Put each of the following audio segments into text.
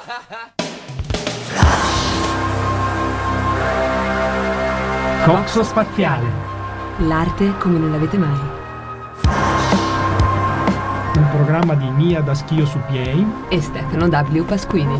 Coxo spaziale. L'arte come non l'avete mai. Un programma di Mia da Schio su Piei e Stefano W. Pasquini.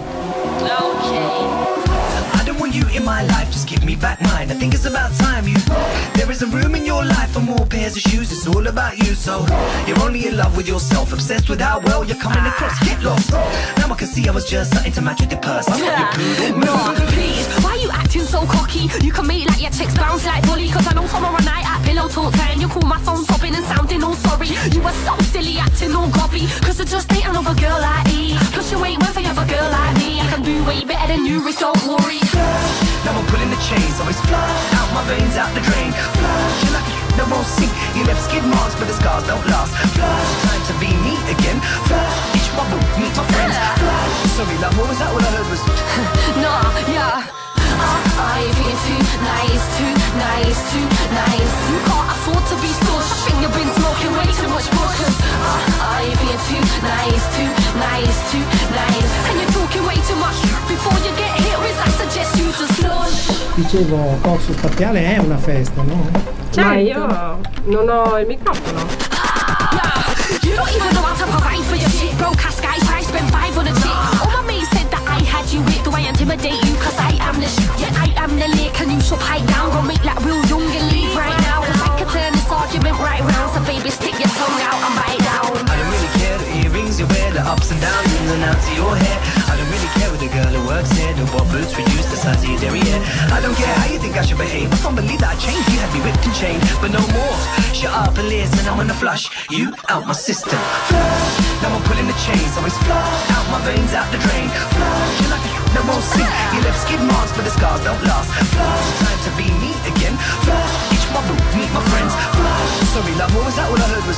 You in my life, just give me back mine. I think it's about time you. There isn't room in your life for more pairs of shoes. It's all about you, so you're only in love with yourself, obsessed with how well you're coming across. Get lost. Now I can see I was just something to match with your purse. I'm not your poodle. No, please, why you acting so cocky? You can make like your chicks bounce like volley. Cause I know tomorrow night at pillow talk time you call my phone sobbing and sounding all sorry. You were so silly acting all gobby. Cause I just ain't another girl like me. Plus you ain't worth another girl like me. I can do way better than you, Rick, don't worry. Now I'm pulling the chains, always flush out my veins, out the drain. Flush, you're like that won't sink. You left skid marks, but the scars don't last. Flush, time to be me again. Flush, each bubble, meet my friends. Flush, sorry love, what was that? All I heard was nah, yeah. Are you being too nice, too nice, too nice? You can't afford to be stush. I think you've been smoking way too much bush. Are you being too nice, too nice, too nice? And you're talking way too much. Before you get hit with, I suggest you to slush. Dicevo, Coxo spaziale è una festa, no? Ma io non ho il microfono. You don't even know how to provide for your shit. Broke ass guy, try to spend 5 on a chick. All my mates said that I had you hit. Do I intimidate you? Cause I am the shit. Yeah, I am the lick. And you should pipe down. Go make like real young and leave right now. Cause I could turn this argument right round. So baby, stick your tongue out and bite down. I don't really care the earrings you wear, the ups and downs, ins and outs of your hair. I don't really care with the girl who works here, the what boots reduce the size of your derriere. I don't care how you think I should behave. I can't believe that I changed. You had me whipped and chained, but no more. Shut up and listen, I'm gonna flush you out my system. Flush, now I'm pulling the chains, always flush out my veins, out the drain. Flush, you're like that won't sink. You left skid marks, but the scars don't last. Flush, time to be me again. Flush, each bubble, meet my friends. Flush, sorry love, what was that? All I heard was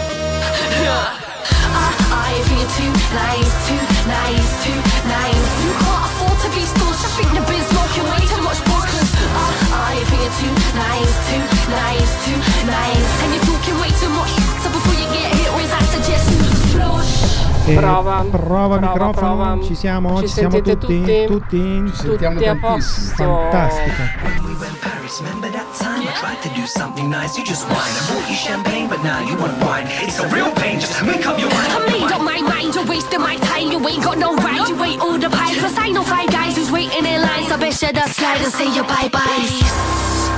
I feel too nice, too nice, too nice. You can't afford to be stush. I think you've been smoking way too much bush. I feel too nice, too nice, too nice. And you're talking way too much. So before you get hit with, I suggest you flush. Prova microfono. Ci siamo? Ci siamo tutti? Tutti? Ci sentiamo tutti a posto. Fantastica. Remember that time I tried to do something nice? You just whine. I bought you champagne, but now you want wine. It's a real pain, just make up your mind. I made up my mind, you're wasting my time. You ain't got no right, you ain't all the pie. Plus I know 5 guys who's waiting in line. So best you just slide and say your bye-byes.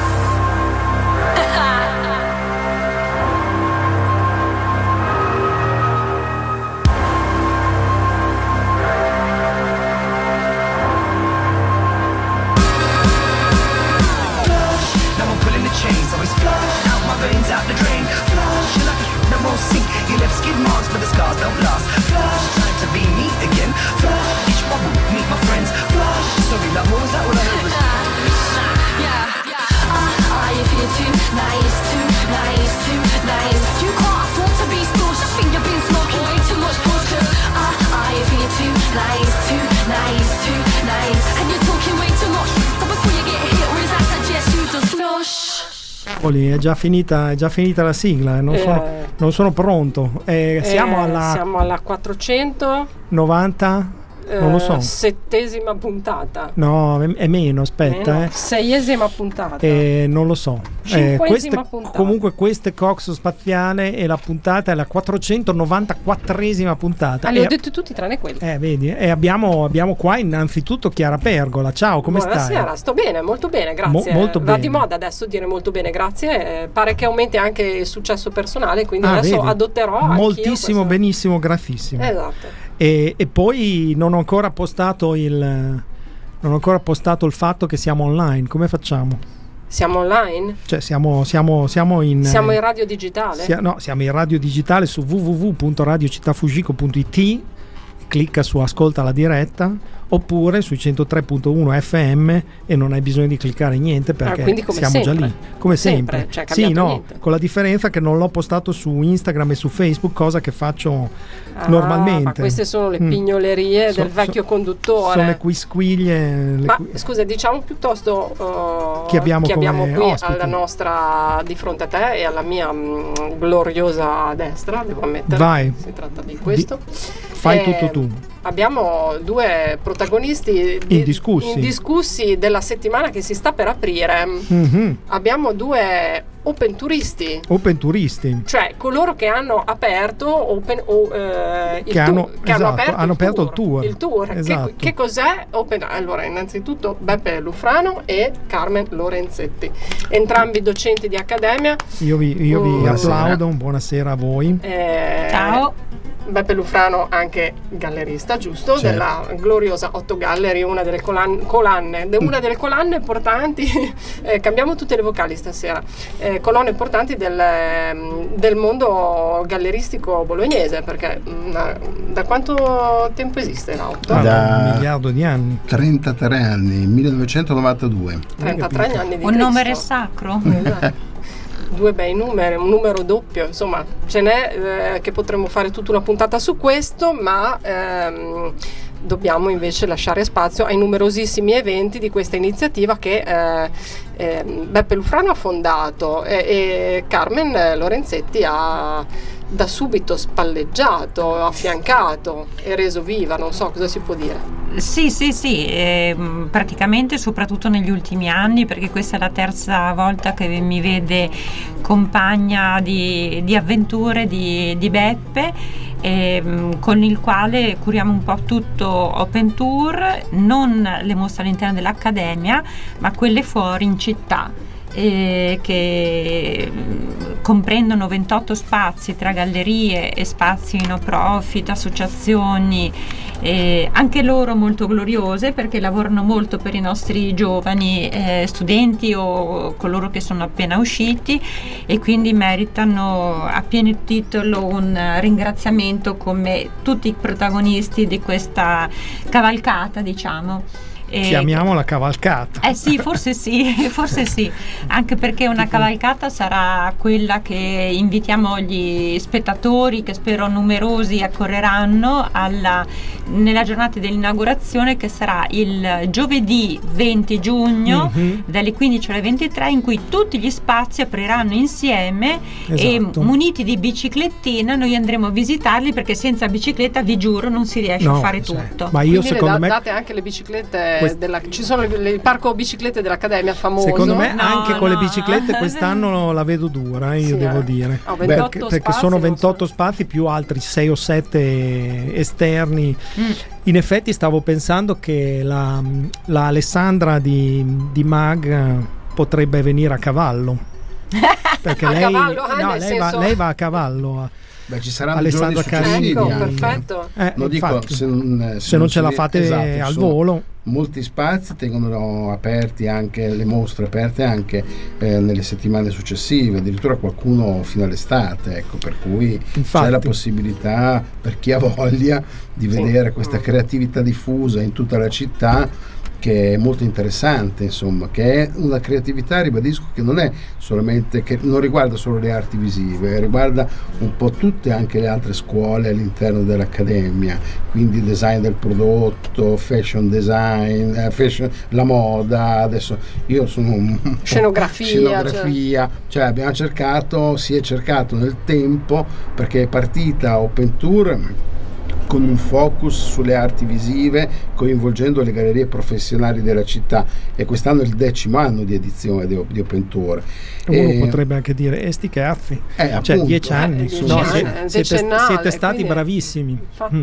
Veins out the drain. Flush, you're like that won't sink. You left skid marks, but the scars don't last. Flush, time to be me again. Flush, each bubble, meet my friends. Flush, sorry love, what was that? All I heard was you feel too nice, too nice, too nice. You can't afford to be stush. I think you've been smoking way too much bush. You feel too nice, too nice, too nice. And you're talking way too much. So before you get hit with, I suggest you to flush. È già finita la sigla, non sono pronto. Siamo alla 490 non lo so. 7ª puntata. No, è meno, aspetta. 6ª puntata. Non lo so. 5ª puntata. Comunque queste Coxo spaziale e la puntata è la 494esima puntata. Le ho dette tutti tranne quelli. Vedi? E abbiamo qua innanzitutto Chiara Pergola. Ciao, come stai? Buonasera, sto bene, molto bene, grazie. Molto Va bene. di moda adesso dire molto bene, grazie. Pare che aumenti anche il successo personale, quindi adesso vedi? Adotterò moltissimo, benissimo, gratissimo. Esatto. E poi non ho ancora postato il fatto che siamo online. Come facciamo? Siamo online? Cioè siamo in radio digitale? Siamo in radio digitale su www.radiocittafujiko.it. Clicca su ascolta la diretta, oppure sui 103.1 FM e non hai bisogno di cliccare niente perché siamo sempre. Già lì come sempre. Cioè, niente. Con la differenza che non l'ho postato su Instagram e su Facebook, cosa che faccio normalmente. Ma queste sono le pignolerie del vecchio conduttore, sono le quisquiglie. Scusa, diciamo piuttosto chi abbiamo qui ospite. alla nostra di fronte a te e alla mia gloriosa destra, devo ammettere. Vai. Si tratta di questo. Fai tutto tu. abbiamo due protagonisti indiscussi della settimana che si sta per aprire. Abbiamo due open turisti, cioè coloro che hanno aperto hanno aperto il tour. Esatto. Che cos'è open? Allora, innanzitutto Beppe Lufrano e Carmen Lorenzetti, entrambi docenti di accademia. Io vi applaudo, buonasera a voi. Ciao. Beppe Lufrano anche gallerista, giusto? Certo. Della gloriosa Otto Gallery, una delle una delle colonne importanti. Cambiamo tutte le vocali stasera. Colonne importanti del mondo galleristico bolognese, perché da quanto tempo esiste la Otto? Da 1 miliardo di anni. 33 anni, 1992. 33 anni di Un numero sacro. Due bei numeri, un numero doppio, insomma ce n'è che potremmo fare tutta una puntata su questo, ma dobbiamo invece lasciare spazio ai numerosissimi eventi di questa iniziativa che Beppe Lufrano ha fondato e Carmen Lorenzetti ha da subito spalleggiato, affiancato e reso viva, non so cosa si può dire. Sì, praticamente soprattutto negli ultimi anni, perché questa è la terza volta che mi vede compagna di avventure di Beppe, con il quale curiamo un po' tutto Open Tour, non le mostre all'interno dell'Accademia, ma quelle fuori in città. Che comprendono 28 spazi tra gallerie e spazi no profit, associazioni, anche loro molto gloriose, perché lavorano molto per i nostri giovani studenti o coloro che sono appena usciti, e quindi meritano a pieno titolo un ringraziamento come tutti i protagonisti di questa cavalcata, diciamo. Chiamiamola cavalcata. Sì, forse sì, anche perché una cavalcata sarà quella che invitiamo gli spettatori, che spero numerosi accorreranno nella giornata dell'inaugurazione, che sarà il giovedì 20 giugno dalle 15 alle 23, in cui tutti gli spazi apriranno insieme. Esatto. E muniti di biciclettina noi andremo a visitarli, perché senza bicicletta, vi giuro, non si riesce a fare tutto. Ma io quindi secondo me date anche le biciclette ci sono il parco biciclette dell'Accademia famoso. Secondo me anche con le biciclette quest'anno la vedo dura, io devo dire. 28 perché sono 28 spazi più altri 6 o 7 esterni. In effetti stavo pensando che la Alessandra di Mag potrebbe venire a cavallo. Perché lei va a cavallo. Ci saranno giorni successivi. Perfetto. Lo dico, se non ce la fate al volo. Molti spazi tengono aperti anche le mostre, aperte anche nelle settimane successive, addirittura qualcuno fino all'estate, ecco, per cui c'è la possibilità per chi ha voglia di vedere questa creatività diffusa in tutta la città, che è molto interessante, insomma, che è una creatività, ribadisco, che non è solamente, che non riguarda solo le arti visive, riguarda un po' tutte anche le altre scuole all'interno dell'Accademia, quindi design del prodotto, fashion design, la moda, adesso io sono scenografia, cioè si è cercato nel tempo, perché è partita Open Tour con un focus sulle arti visive, coinvolgendo le gallerie professionali della città, e quest'anno è il 10° anno di edizione di Open Tour. Uno potrebbe anche dire sti cazzi, cioè 10 anni, siete stati bravissimi.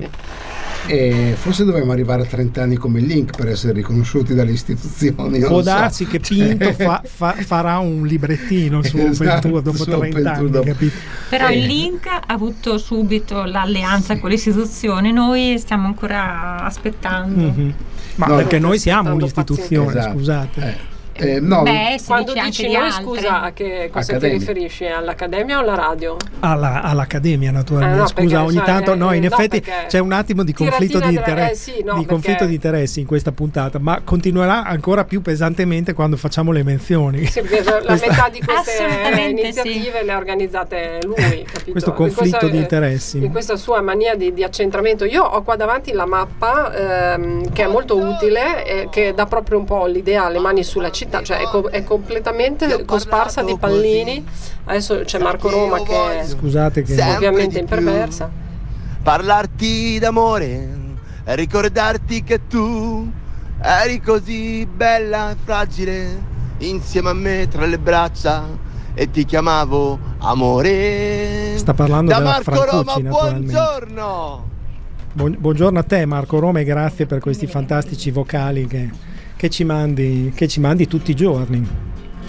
E forse dovremmo arrivare a 30 anni come Link per essere riconosciuti dalle istituzioni. Può darsi che Pinto farà un librettino su Open Tour dopo 30 anni, capito? Però il Link ha avuto subito l'alleanza con le istituzioni, noi stiamo ancora aspettando. Ma perché noi siamo un'istituzione, scusate. Quando dici noi, scusa, a che cosa ti riferisci? All'Accademia o alla radio? All'Accademia, naturalmente. Scusa, ogni tanto in effetti c'è un attimo di conflitto di interessi, conflitto di interessi in questa puntata, ma continuerà ancora più pesantemente quando facciamo le menzioni. Sì, la metà di queste iniziative le ha organizzate lui, capito? Questo conflitto di interessi. In questa sua mania di accentramento. Io ho qua davanti la mappa che è molto utile, che dà proprio un po' l'idea, le mani sulla città. Cioè è completamente cosparsa di pallini. Adesso c'è Marco Roma che scusate che ovviamente imperversa. Parlarti d'amore e ricordarti che tu eri così bella e fragile insieme a me tra le braccia e ti chiamavo amore. Sta parlando da della Marco Francucci, Roma, buongiorno. Buongiorno a te Marco Roma e grazie per questi fantastici vocali che ci mandi tutti i giorni.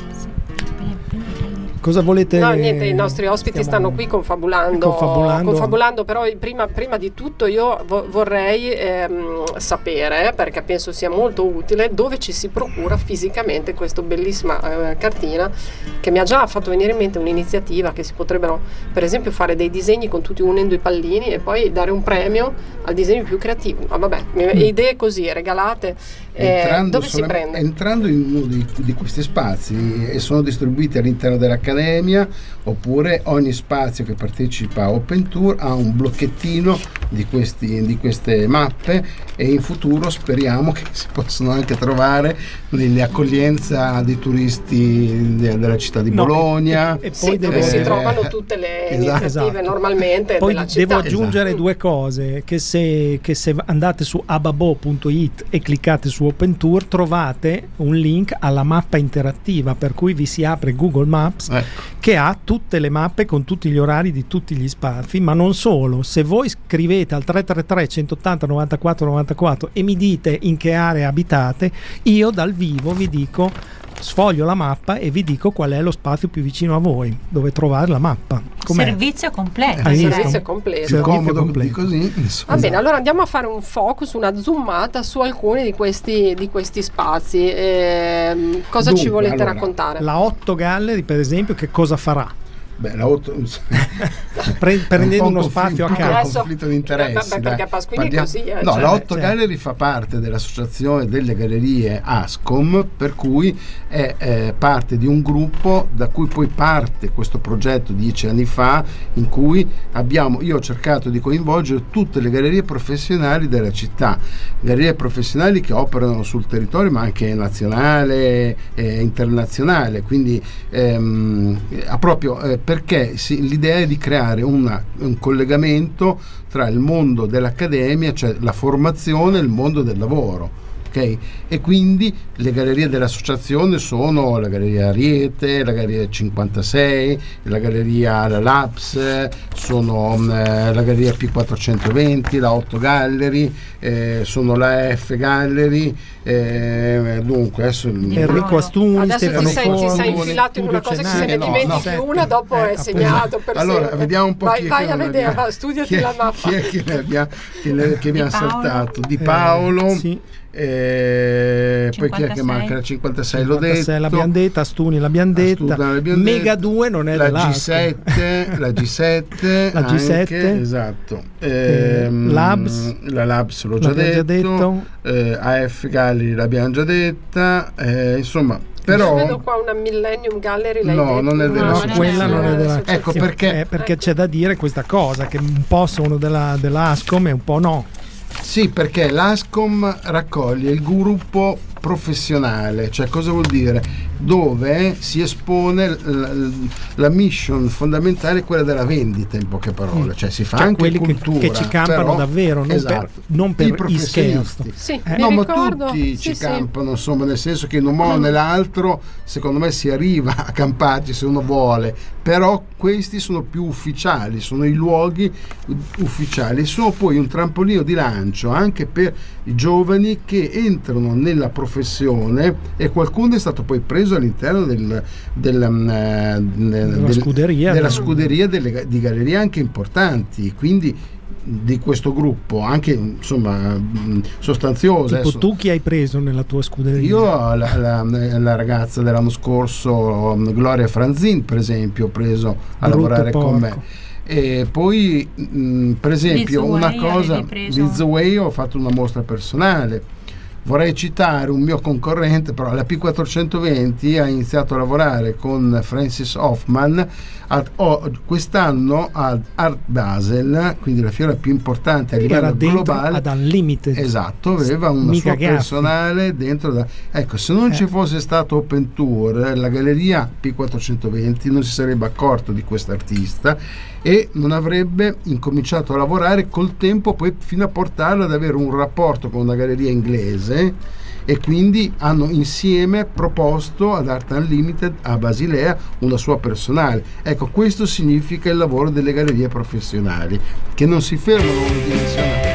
Cosa volete? No, niente, i nostri ospiti stanno qui confabulando, però prima di tutto io vorrei sapere, perché penso sia molto utile, dove ci si procura fisicamente questa bellissima cartina, che mi ha già fatto venire in mente un'iniziativa che si potrebbero per esempio fare dei disegni con tutti unendo i pallini e poi dare un premio al disegno più creativo. Ma vabbè, idee così regalate. Dove si prende? Entrando in uno di questi spazi, e sono distribuiti all'interno dell'Accademia, oppure ogni spazio che partecipa a Open Tour ha un blocchettino di queste mappe, e in futuro speriamo che si possano anche trovare nell'accoglienza dei turisti della città di Bologna, e poi dove si trovano tutte le iniziative normalmente poi della città. Devo aggiungere due cose, che se andate su ababo.it e cliccate su Open Tour trovate un link alla mappa interattiva, per cui vi si apre Google Maps che ha tutte le mappe con tutti gli orari di tutti gli spazi. Ma non solo, se voi scrivete al 333 180 94 94 e mi dite in che area abitate, io dal vivo vi dico, sfoglio la mappa e vi dico qual è lo spazio più vicino a voi dove trovare la mappa. Servizio completo. Servizio completo. Comodo di così. Va bene, allora andiamo a fare un focus, una zoomata su alcuni di questi spazi. Cosa ci volete raccontare? La 8 Gallery, per esempio, che cosa farà? Beh, la 8 prendendo uno spazio a caso, conflitto di interessi. Perché Pasquini è così. La 8 Gallery fa parte dell'associazione delle gallerie ASCOM, per cui è parte di un gruppo da cui poi parte questo progetto 10 anni fa, in cui io ho cercato di coinvolgere tutte le gallerie professionali della città, gallerie professionali che operano sul territorio ma anche nazionale e internazionale, quindi proprio perché l'idea è di creare un collegamento tra il mondo dell'accademia, cioè la formazione, e il mondo del lavoro. Okay? E quindi le gallerie dell'associazione sono la Galleria Ariete, la Galleria 56, la Galleria Labs, sono la Galleria P420, la 8 Gallery, sono la F Gallery, dunque adesso Enrico Astuni, Stefano ti sei infilato in una cosa che se ne dimentichi una dopo è segnato per allora sempre. Vediamo un po' vai a vedere, studiati la mappa. Chi è che abbiamo saltato? Di Paolo, sì. Poi chi è che manca? La 56 l'ho detto, l'abbiamo detta, Astuni l'abbiamo detta, Mega 2 non è la G7 la G7 esatto, Labs, la Labs l'ho già detto. AF Gallery l'abbiamo già detta, insomma. Però vedo qua una Millennium Gallery, non è della quella non è della ecco perché c'è da dire questa cosa, che un po' sono dell'ASCOM e un po' no. Sì, perché l'ASCOM raccoglie il gruppo professionale, cioè cosa vuol dire? Dove si espone la mission fondamentale, quella della vendita, in poche parole, cioè si fa anche quelli cultura che ci campano, però, davvero, non per i professionisti. Sì, ma tutti ci campano, insomma, nel senso che in un modo o nell'altro secondo me si arriva a camparci se uno vuole, però questi sono più ufficiali, sono i luoghi ufficiali, sono poi un trampolino di lancio anche per i giovani che entrano nella professione, e qualcuno è stato poi preso all'interno della scuderia di gallerie anche importanti, quindi di questo gruppo anche insomma sostanziosa. Tipo tu chi hai preso nella tua scuderia? Io la ragazza dell'anno scorso, Gloria Franzin, per esempio, ho preso a lavorare con me. E poi per esempio una cosa, Liz Way, ho fatto una mostra personale Vorrei citare un mio concorrente, però la P420 ha iniziato a lavorare con Francis Hoffman quest'anno ad Art Basel, quindi la fiera più importante a livello globale, ad Unlimited. Esatto, aveva una sua personale dentro. Ecco, se non ci fosse stato Open Tour, la galleria P420 non si sarebbe accorto di quest'artista e non avrebbe incominciato a lavorare col tempo, poi fino a portarlo ad avere un rapporto con una galleria inglese, e quindi hanno insieme proposto ad Art Unlimited a Basilea una sua personale. Ecco, questo significa il lavoro delle gallerie professionali, che non si fermano unidimensionali.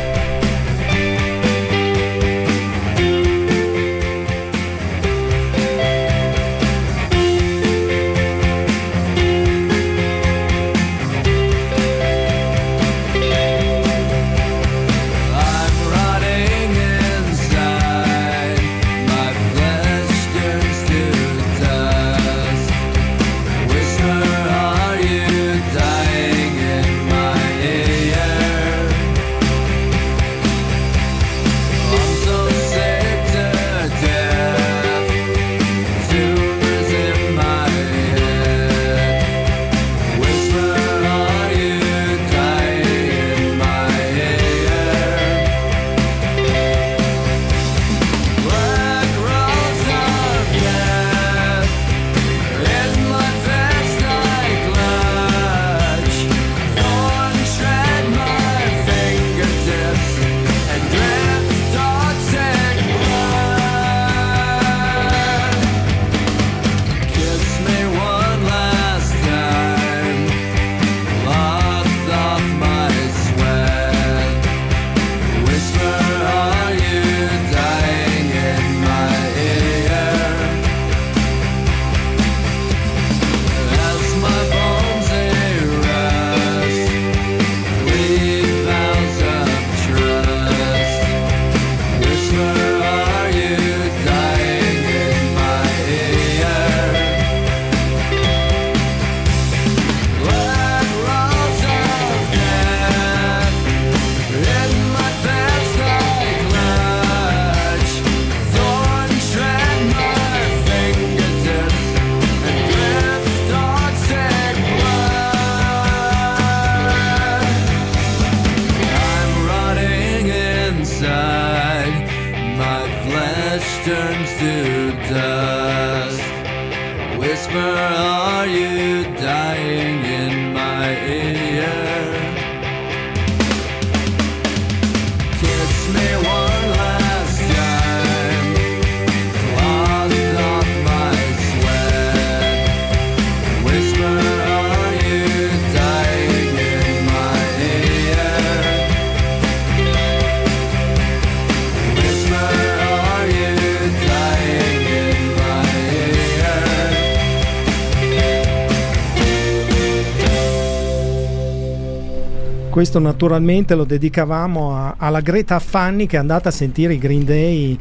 Questo naturalmente lo dedicavamo alla Greta Fanni, che è andata a sentire i Green Day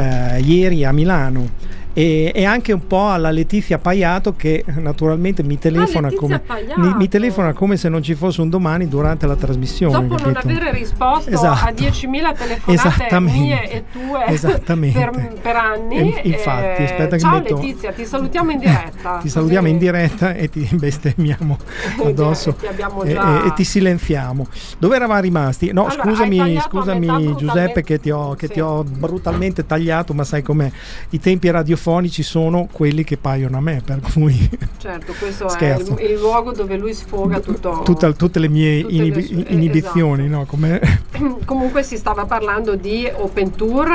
ieri a Milano, e anche un po' alla Letizia Paiato, che naturalmente mi telefona come se non ci fosse un domani durante la trasmissione. Dopo non avere risposto a 10.000 telefonate mie e tue per anni. Infatti, aspetta che ciao Letizia, ti salutiamo in diretta. Ti salutiamo in diretta e ti bestemmiamo addosso e ti silenziamo. Dove eravamo rimasti? No, allora, scusami Giuseppe, che ti ho brutalmente tagliato, ma sai com'è, i tempi radiofonici sono quelli che paiono a me, per cui certo, questo scherzo. È il luogo dove lui sfoga tutte le mie inibizioni, esatto. No? Comunque si stava parlando di Open Tour,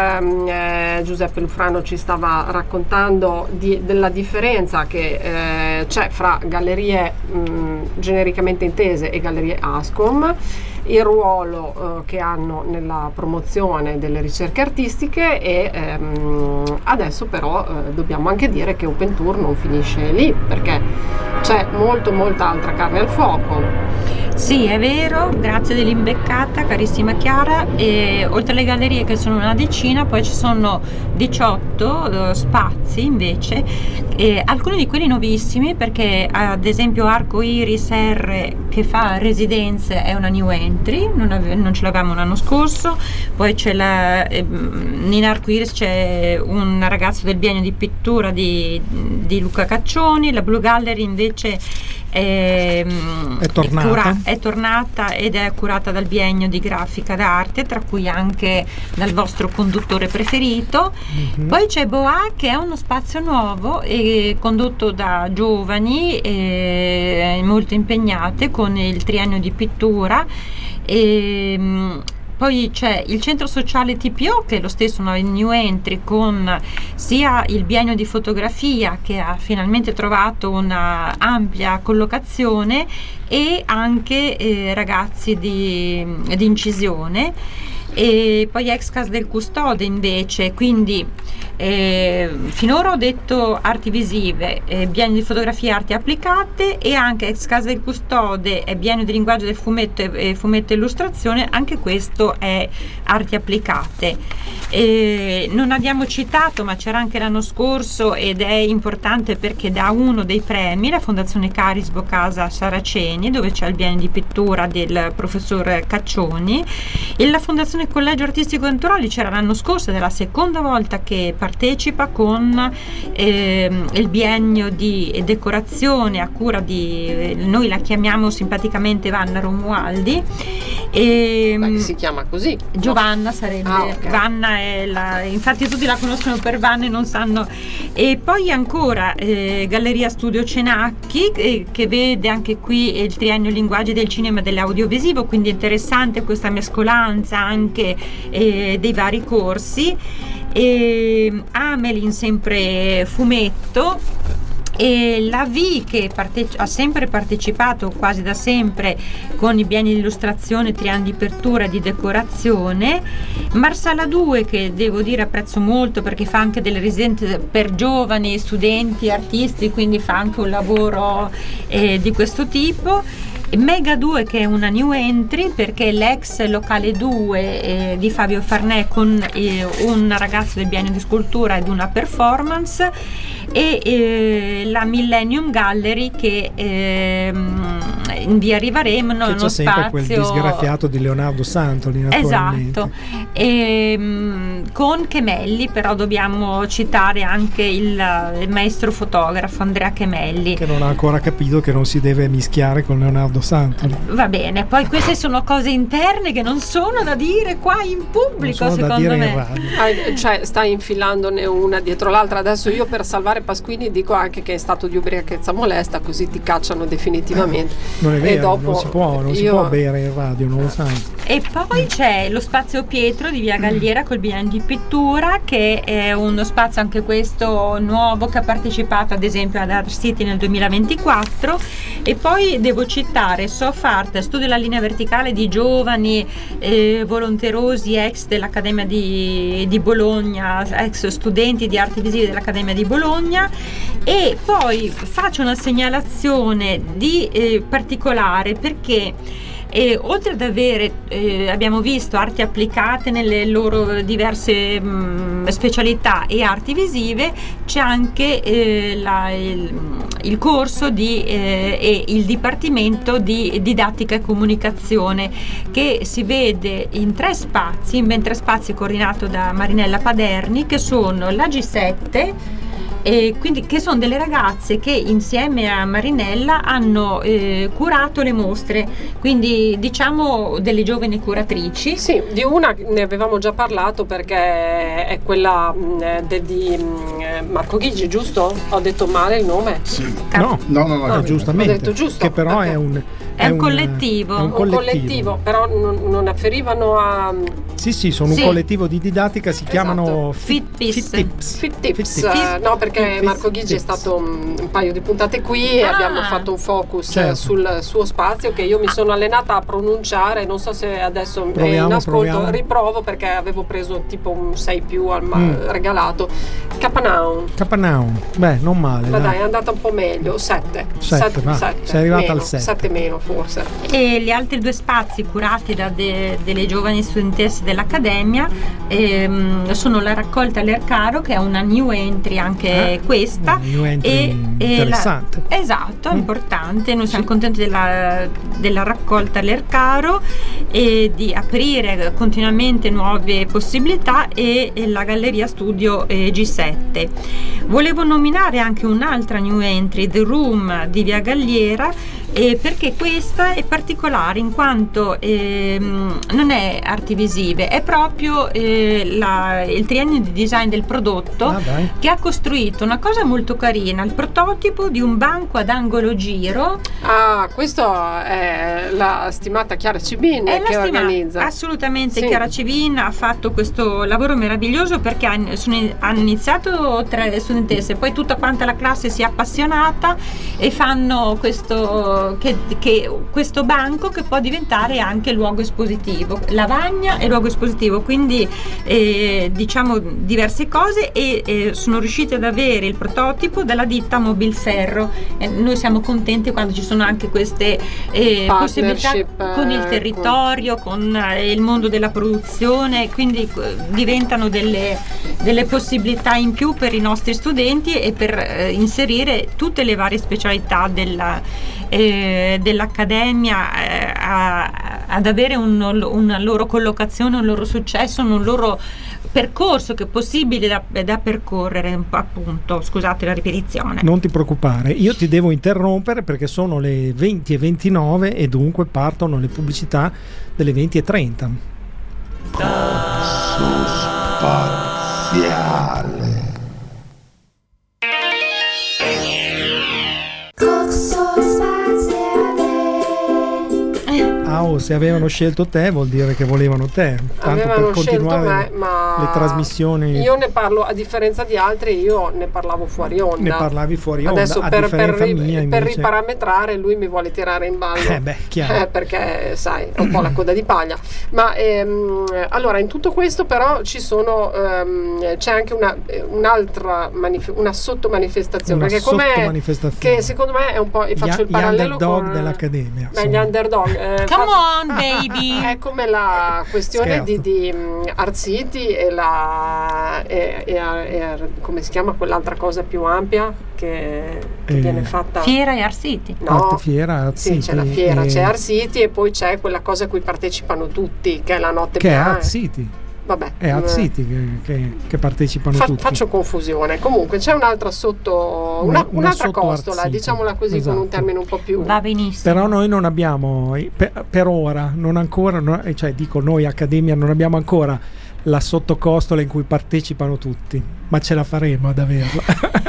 Giuseppe Lufrano ci stava raccontando della differenza che c'è fra gallerie genericamente intese e gallerie ASCOM, il ruolo che hanno nella promozione delle ricerche artistiche, e adesso però dobbiamo anche dire che Open Tour non finisce lì, perché c'è molta altra carne al fuoco. Sì, è vero, grazie dell'imbeccata carissima Chiara, e oltre alle gallerie, che sono una decina, poi ci sono 18 spazi invece, e alcuni di quelli nuovissimi, perché ad esempio Arco Iris R, che che fa residenze è una new entry, non ce l'avevamo l'anno scorso. Poi c'è in Arcoiris c'è un ragazzo del biennio di pittura di Luca Caccioni. La Blue Gallery invece è tornata ed è curata dal biennio di grafica d'arte, tra cui anche dal vostro conduttore preferito. Poi c'è Boa, che è uno spazio nuovo e condotto da giovani molto impegnate con il triennio di pittura. Poi c'è il centro sociale TPO, che è lo stesso una new entry, con sia il biennio di fotografia, che ha finalmente trovato una ampia collocazione, e anche ragazzi di incisione. E poi ex Casa del Custode invece, quindi finora ho detto arti visive, biennio di fotografia e arti applicate, e anche ex Casa del Custode e biennio di linguaggio del fumetto e fumetto e illustrazione, anche questo è arti applicate. Non abbiamo citato, ma c'era anche l'anno scorso ed è importante perché dà uno dei premi, la Fondazione Carisbo Casa Saraceni, dove c'è il biennio di pittura del professor Caccioni, e la Fondazione Collegio Artistico e Naturali c'era l'anno scorso ed è la seconda volta che partecipa con il biennio di decorazione a cura di, noi la chiamiamo simpaticamente Vanna Romualdi, si chiama così? Giovanna sarebbe, okay. Vanna è infatti tutti la conoscono per Vanna e non sanno. E poi ancora Galleria Studio Cenacchi, che vede anche qui il triennio linguaggi del cinema e dell'audiovisivo, quindi interessante questa mescolanza anche dei vari corsi. Amelin sempre fumetto, e la V, che ha sempre partecipato quasi da sempre con i bienni di illustrazione, triennio di apertura e di decorazione. Marsala 2, che devo dire apprezzo molto perché fa anche delle residenze per giovani studenti artisti, quindi fa anche un lavoro di questo tipo. Mega 2, che è una new entry perché l'ex Locale 2 di Fabio Farnè con un ragazzo del biennio di scultura ed una performance, e la Millennium Gallery, che in via Rivaremo è uno sempre spazio, quel disgraziato di Leonardo Santoli, esatto, con Chemelli, però dobbiamo citare anche il maestro fotografo Andrea Chemelli, che non ha ancora capito che non si deve mischiare con Leonardo Santoli. Va bene, poi queste sono cose interne che non sono da dire qua in pubblico, secondo me. Cioè stai infilandone una dietro l'altra. Adesso io, per salvare Pasquini, dico anche che è stato di ubriachezza molesta, così ti cacciano definitivamente. Non è vero, e dopo non si può bere in radio, non lo sai. E poi c'è lo spazio Pietro di via Galliera col biennio di pittura, che è uno spazio anche questo nuovo, che ha partecipato ad esempio ad Art City nel 2024. E poi devo citare Sof Art, studio della linea verticale di giovani volonterosi ex dell'Accademia di Bologna, ex studenti di arti visive dell'Accademia di Bologna. E poi faccio una segnalazione di particolare, perché oltre ad avere abbiamo visto arti applicate nelle loro diverse specialità e arti visive, c'è anche il corso e il dipartimento di didattica e comunicazione, che si vede in ben tre spazi coordinato da Marinella Paderni, che sono la G7, e quindi che sono delle ragazze che insieme a Marinella hanno curato le mostre, quindi diciamo delle giovani curatrici. Sì, di una ne avevamo già parlato, perché è quella di Marco Ghigi, giusto? Ho detto male il nome? Sì. No, giustamente, ho detto giusto, che però perché è un collettivo. È un collettivo, però non afferivano a... Sì, sono un collettivo di didattica, si chiamano Fit Tips. No, perché Marco Ghigi è stato un paio di puntate qui e abbiamo fatto un focus sul suo spazio, che io mi sono allenata a pronunciare. Non so se adesso in ascolto riprovo, perché avevo preso tipo un 6+ regalato. Capanaun. Beh, non male. Ma dai, è andata un po' meglio. 7. Sei arrivata al 7. 7 meno forse. E gli altri 2 spazi curati da delle giovani studentesse dell'Accademia sono la raccolta Lercaro, che è una new entry anche questa, new entry interessante. Esatto, importante. Noi siamo contenti della raccolta Lercaro e di aprire continuamente nuove possibilità, e la Galleria Studio G7. Volevo nominare anche un'altra new entry, The Room di Via Galliera, perché questa è particolare in quanto non è arti visive, è proprio il triennio di design del prodotto che ha costruito una cosa molto carina, il prototipo di un banco ad angolo giro. Questo è la stimata Chiara Cibin che organizza. Assolutamente, sì. Chiara Cibin ha fatto questo lavoro meraviglioso, perché hanno iniziato 3 studentesse, poi tutta quanta la classe si è appassionata e fanno questo banco che può diventare anche luogo espositivo, lavagna e luogo espositivo, quindi diciamo diverse cose, e sono riusciti ad avere il prototipo dalla ditta Mobilferro. Noi siamo contenti quando ci sono anche queste possibilità con il territorio, con il mondo della produzione, quindi diventano delle possibilità in più per i nostri studenti e per inserire tutte le varie specialità dell'Accademia ad avere una loro collocazione, un loro successo, un loro percorso che è possibile da percorrere, appunto. Scusate la ripetizione. Non ti preoccupare, io ti devo interrompere perché sono le 20:29 e dunque partono le pubblicità delle 20:30. Corso spaziale. Se avevano scelto te vuol dire che volevano te, tanto per continuare le trasmissioni. Io ne parlo, a differenza di altri, io ne parlavo fuori onda. Ne parlavi fuori onda. Adesso a per invece... riparametrare lui mi vuole tirare in ballo, chiaro. Perché sai, è un po' la coda di paglia. Ma allora, in tutto questo però ci sono c'è anche un'altra una sottomanifestazione, perché che secondo me è un po', faccio il parallelo gli underdog dell'Accademia, gli underdog. Come on, baby! È come la questione di Art City e come si chiama quell'altra cosa più ampia che viene fatta? Fiera e Art City. No, Fiera, sì, c'è la fiera, c'è Art City, e poi c'è quella cosa a cui partecipano tutti, che è la notte che è Art City. Vabbè, è Art City che partecipano tutti. Faccio confusione. Comunque c'è un'altra un'altra costola, diciamola così, esatto, con un termine un po' più. Va benissimo. Però noi non abbiamo per ora, non ancora, cioè dico noi Accademia non abbiamo ancora la sottocostola in cui partecipano tutti, ma ce la faremo ad averla.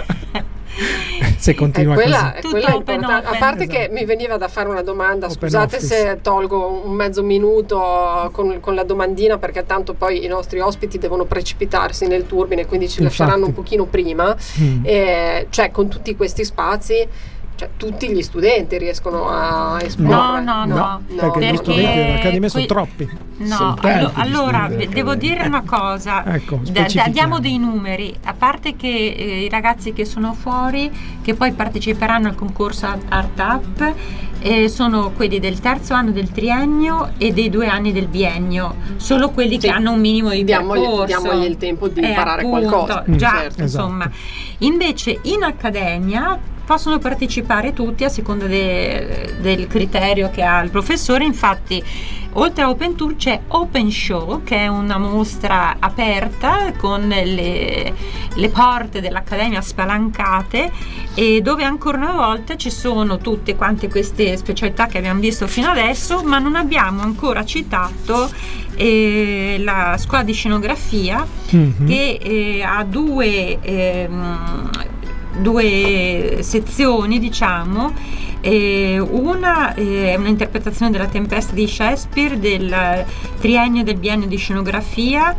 Se continua così. Quella open. A parte che mi veniva da fare una domanda, scusate se tolgo un mezzo minuto con la domandina, perché tanto poi i nostri ospiti devono precipitarsi nel turbine, quindi ci lasceranno un pochino prima. Cioè, con tutti questi spazi, tutti gli studenti riescono a esporre? No, perché gli studenti dell'Accademia sono troppi. No, allora devo dire una cosa, diamo dei numeri, a parte che i ragazzi che sono fuori, che poi parteciperanno al concorso Art Up, sono quelli del terzo anno del triennio e dei 2 anni del biennio, solo quelli che hanno un minimo di percorso. Diamogli il tempo di imparare qualcosa. Certo. Insomma. Invece in Accademia possono partecipare tutti a seconda del criterio che ha il professore. Infatti, oltre a Open Tour c'è Open Show, che è una mostra aperta con le porte dell'Accademia spalancate, e dove ancora una volta ci sono tutte quante queste specialità che abbiamo visto fino adesso, ma non abbiamo ancora citato la scuola di scenografia, che ha due sezioni, diciamo. Una è un'interpretazione della Tempesta di Shakespeare del triennio del biennio di scenografia,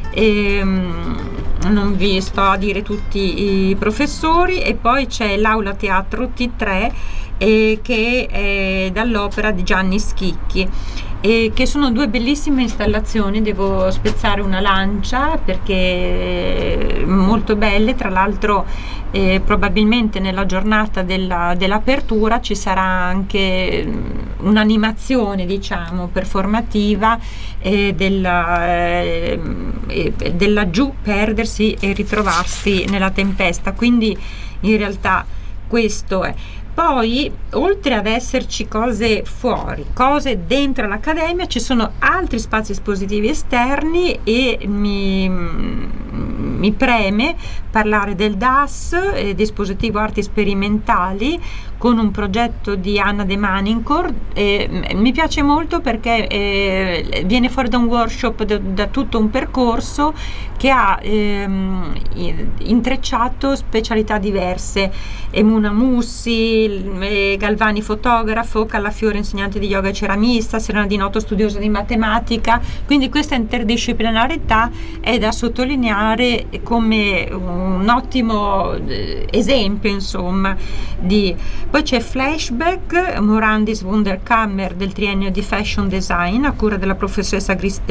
non vi sto a dire tutti i professori, e poi c'è l'aula teatro T3 che è dall'opera di Gianni Schicchi. e che sono due bellissime installazioni. Devo spezzare una lancia perché molto belle, tra l'altro probabilmente nella giornata dell'apertura ci sarà anche un'animazione, diciamo, performativa della giù perdersi e ritrovarsi nella tempesta, quindi in realtà questo è. Poi, oltre ad esserci cose fuori, cose dentro l'accademia, ci sono altri spazi espositivi esterni e mi preme parlare del DAS, dispositivo arti sperimentali, con un progetto di Anna De Manincourt. Mi piace molto perché viene fuori da un workshop, da tutto un percorso che ha intrecciato specialità diverse: Emuna Mussi, Galvani fotografo, Callafiore insegnante di yoga e ceramista, Serena Di Noto studiosa di matematica, quindi questa interdisciplinarità è da sottolineare come un ottimo esempio, insomma. Poi c'è Flashback, Morandis Wunderkammer del triennio di Fashion Design a cura della professoressa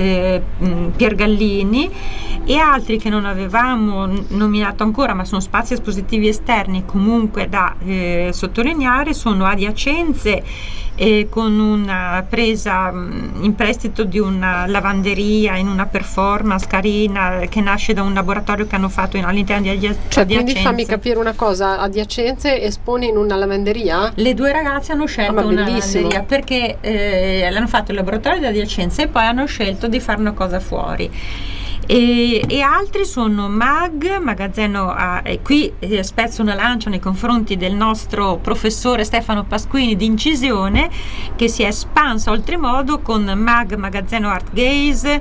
Piergallini, e altri che non avevamo nominato ancora, ma sono spazi espositivi esterni comunque da sottolineare. Sono Adiacenze, con una presa in prestito di una lavanderia in una performance carina che nasce da un laboratorio che hanno fatto all'interno di Adiacenze. Quindi fammi capire una cosa: Adiacenze espone in una lavanderia? Le due ragazze hanno scelto una lavanderia perché l'hanno fatto il laboratorio di Adiacenze e poi hanno scelto di fare una cosa fuori. E altri sono MAG, Magazzino, qui spezzo una lancia nei confronti del nostro professore Stefano Pasquini di incisione, che si è espanso oltremodo con MAG, Magazzino Art Gaze,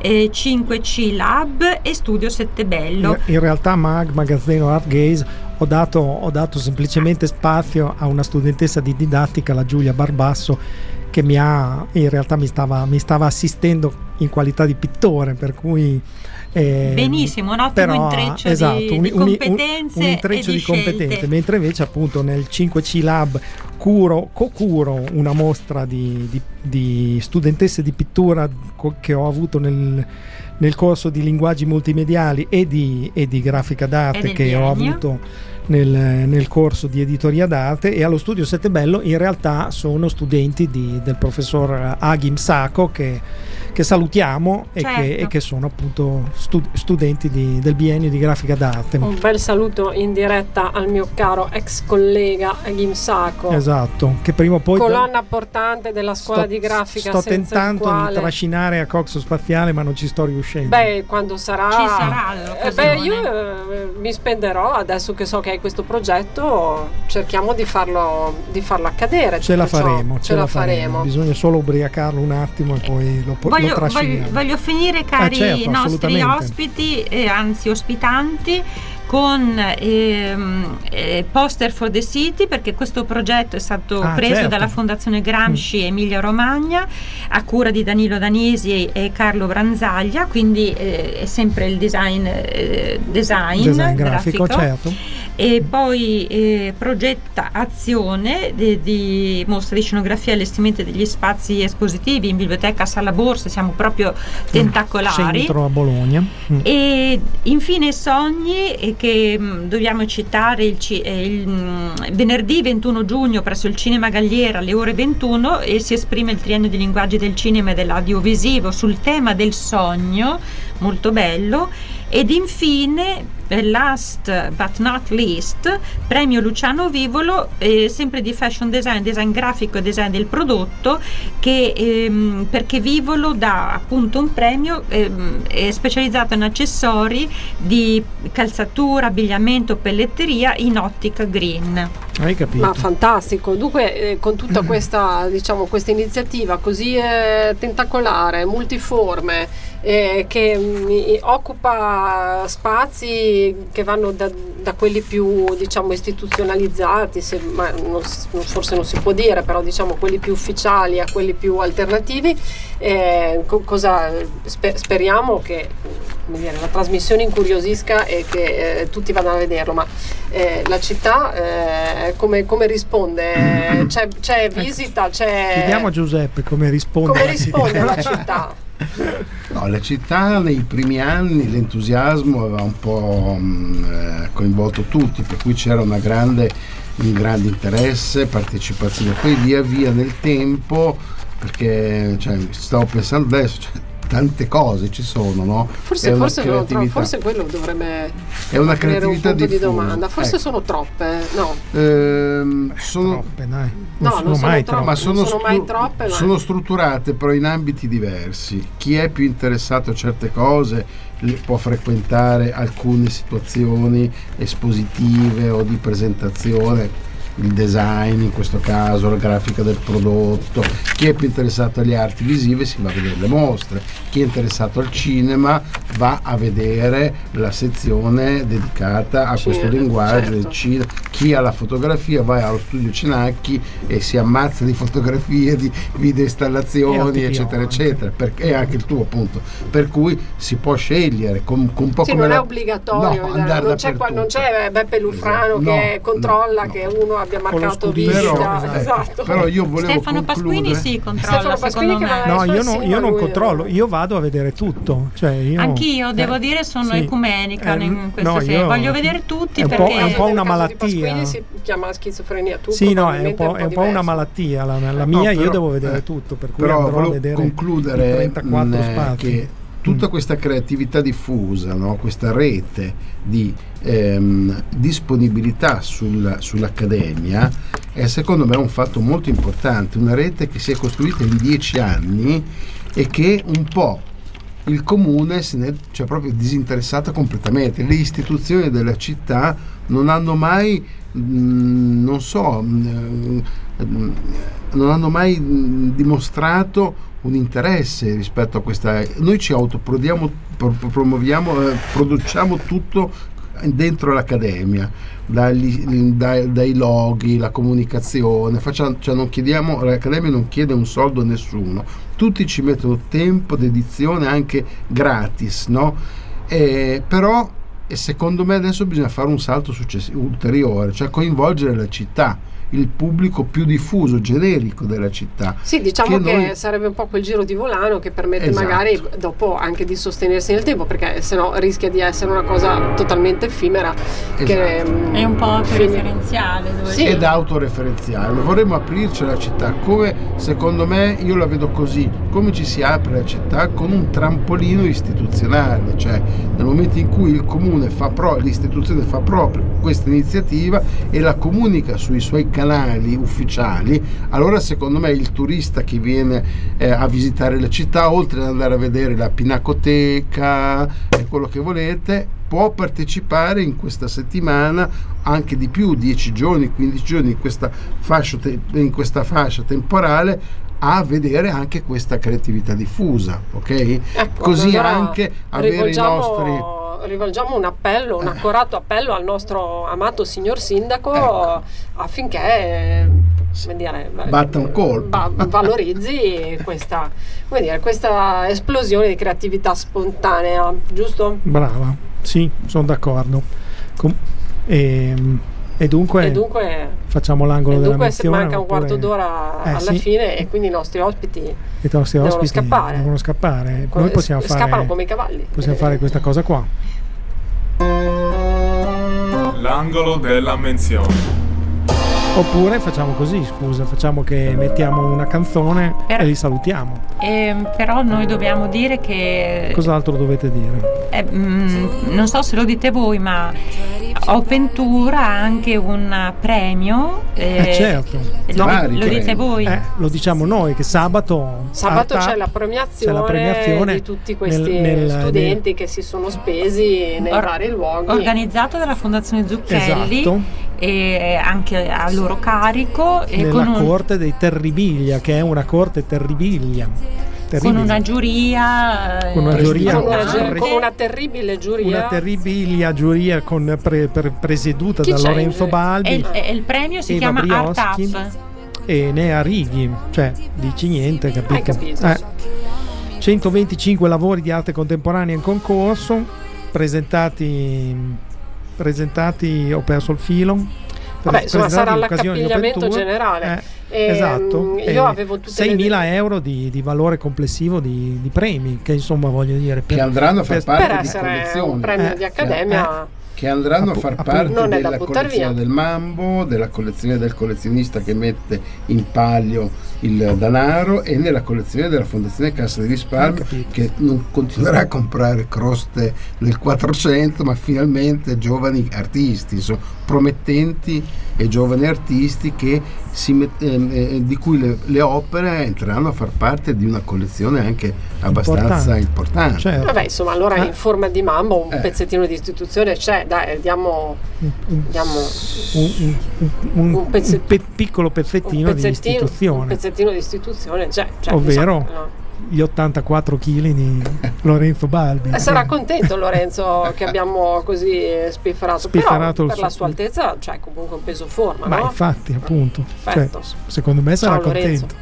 5C Lab e Studio Settebello. In realtà MAG, Magazzino Art Gaze, ho dato semplicemente spazio a una studentessa di didattica, la Giulia Barbasso, che in realtà mi stava assistendo in qualità di pittore, per cui benissimo, un ottimo intreccio, esatto, di competenze, un intreccio di competenze, mentre invece appunto nel 5C Lab co-curo una mostra di studentesse di pittura che ho avuto nel corso di linguaggi multimediali e di grafica d'arte che ho avuto nel corso di editoria d'arte, e allo Studio Settebello in realtà sono studenti del professor Agim Sacco che salutiamo, certo, e che sono appunto studenti del biennio di grafica d'arte. Un bel saluto in diretta al mio caro ex collega Agim Sacco, esatto, che prima o poi colonna portante della scuola di grafica. Sto tentando di trascinare a Coxo Spaziale, ma non ci sto riuscendo. Quando sarà ci sarà l'occasione. Io mi spenderò, adesso che so che hai questo progetto, cerchiamo di farlo accadere. Ce la faremo. Bisogna solo ubriacarlo un attimo e poi lo trasciniamo. Voglio finire, cari certo, nostri ospiti, anzi ospitanti, con Poster for the City, perché questo progetto è stato preso, certo, dalla Fondazione Gramsci Emilia Romagna a cura di Danilo Danesi e Carlo Branzaglia, quindi è sempre il design grafico, certo. E poi progetta azione di mostra di scenografia e allestimento degli spazi espositivi in biblioteca Sala Borsa, siamo proprio tentacolari, centro a Bologna. E infine Sogni, che dobbiamo citare il venerdì 21 giugno presso il Cinema Galliera alle ore 21, e si esprime il triennio di linguaggi del cinema e dell'audiovisivo sul tema del sogno, molto bello. Ed infine, last but not least, premio Luciano Vivolo, sempre di fashion design grafico e design del prodotto, perché Vivolo dà appunto un premio specializzato in accessori di calzatura, abbigliamento, pelletteria in ottica green. Hai capito? Ma fantastico. Dunque con tutta questa iniziativa così tentacolare, multiforme, che occupa spazi che vanno da quelli più istituzionalizzati, forse non si può dire, però quelli più ufficiali a quelli più alternativi, speriamo che come dire, la trasmissione incuriosisca e che tutti vadano a vederlo, ma la città come risponde? C'è visita? Chiediamo a Giuseppe come risponde. Come risponde la città? No, la città nei primi anni l'entusiasmo aveva un po' coinvolto tutti, per cui c'era un grande interesse, partecipazione. Poi via via nel tempo, perché stavo pensando adesso, tante cose ci sono, no? Forse quello dovrebbe è una avere un punto di domanda. Forse ecco. Sono troppe, no? Sono troppe, dai. Non sono mai troppe, ma sono strutturate però in ambiti diversi. Chi è più interessato a certe cose può frequentare alcune situazioni espositive o di presentazione, il design in questo caso, la grafica del prodotto. Chi è più interessato alle arti visive si va a vedere le mostre, chi è interessato al cinema va a vedere la sezione dedicata a questo linguaggio del cinema, chi ha la fotografia va allo studio Cenacchi e si ammazza di fotografie, di video installazioni eccetera eccetera, e anche il tuo appunto, per cui si può scegliere con un po' come non è obbligatorio, non c'è Beppe Lufrano che controlla che uno abbia marcato visita, esatto. Però io volevo Stefano Pasquini controlla, secondo me. No, io non controllo, io vado a vedere tutto, anch'io devo dire sono ecumenica in questo senso, voglio vedere tutti, perché è un po' una malattia. Quindi si chiama schizofrenia tutto. Sì, no, è un po' una malattia la mia, però, io devo vedere tutto, per cui però andrò a vedere concludere 34 spazi. Che tutta questa creatività diffusa, no? Questa rete di disponibilità sull'Accademia è secondo me un fatto molto importante, una rete che si è costruita in 10 anni e che un po' il comune se ne è proprio disinteressato completamente. Le istituzioni della città non hanno mai dimostrato un interesse rispetto a questa. Noi ci produciamo tutto dentro l'Accademia, dai loghi, la comunicazione, non chiediamo, l'Accademia non chiede un soldo a nessuno, tutti ci mettono tempo, dedizione anche gratis, no? Però secondo me adesso bisogna fare un salto ulteriore, cioè coinvolgere la città, il pubblico più diffuso, generico della città. Sì, diciamo che sarebbe un po' quel giro di volano che permette magari dopo anche di sostenersi nel tempo, perché sennò rischia di essere una cosa totalmente effimera, che è un po' autoreferenziale. Ed autoreferenziale. Vorremmo aprirci alla città, come secondo me, io la vedo così, come ci si apre la città con un trampolino istituzionale, cioè nel momento in cui il comune l'istituzione fa proprio questa iniziativa e la comunica sui suoi canali ufficiali, allora secondo me il turista che viene a visitare la città, oltre ad andare a vedere la Pinacoteca e quello che volete, può partecipare in questa settimana anche di più, 10 giorni, 15 giorni in questa fascia temporale, a vedere anche questa creatività diffusa, ok? Ecco, così allora anche avere i nostri. Rivolgiamo un appello, un accorato appello al nostro amato signor sindaco, affinché batta un colpo, valorizzi questa esplosione di creatività spontanea, giusto? Brava, sì, sono d'accordo. E dunque facciamo l'angolo della menzione. Manca un quarto d'ora alla fine, e quindi i nostri ospiti devono scappare. Noi possiamo scappano come i cavalli. Possiamo fare questa cosa qua. L'angolo della menzione. Oppure facciamo così, facciamo che mettiamo una canzone e li salutiamo. Però noi dobbiamo dire che. Cos'altro dovete dire? Non so se lo dite voi, ma Open Tour ha anche un premio. Certo. Lo dite voi? Lo diciamo noi, che sabato c'è la premiazione di tutti questi studenti che si sono spesi nei vari luoghi. Organizzato dalla Fondazione Zucchelli. Esatto. E anche a loro carico e nella corte dei Terribiglia, che è una corte terribiglia, con una giuria, con una terribile giuria presieduta da Lorenzo Balbi, e il premio si chiama Art Up e Nea Righi, cioè dici niente, capito? Hai capito? 125 lavori di arte contemporanea in concorso, presentati, ho perso il filo. Vabbè, insomma, sarà l'accapigliamento generale. Esatto. Io avevo tutte 6.000 euro di valore complessivo di premi, che insomma voglio dire che andranno a far parte per di essere collezione, un premio di accademia. Che andranno a far parte non è da della buttar collezione via. del Mambo, della collezione del collezionista che mette in palio il denaro, e nella collezione della Fondazione Cassa di Risparmio, che non continuerà a comprare croste del 400, ma finalmente giovani artisti, insomma, promettenti e giovani artisti che di cui le opere entreranno a far parte di una collezione anche abbastanza importante. Certo. Vabbè, insomma, allora in forma di Mambo un pezzettino di istituzione c'è, dai, diamo un piccolo pezzettino di istituzione. Un pezzettino di istituzione c'è, ovvero diciamo, no? Gli 84 kg di Lorenzo Balbi. Sarà contento Lorenzo che abbiamo così spifferato però per la sua altezza, cioè comunque un peso forma, ma no? infatti, appunto, cioè, secondo me sarà contento.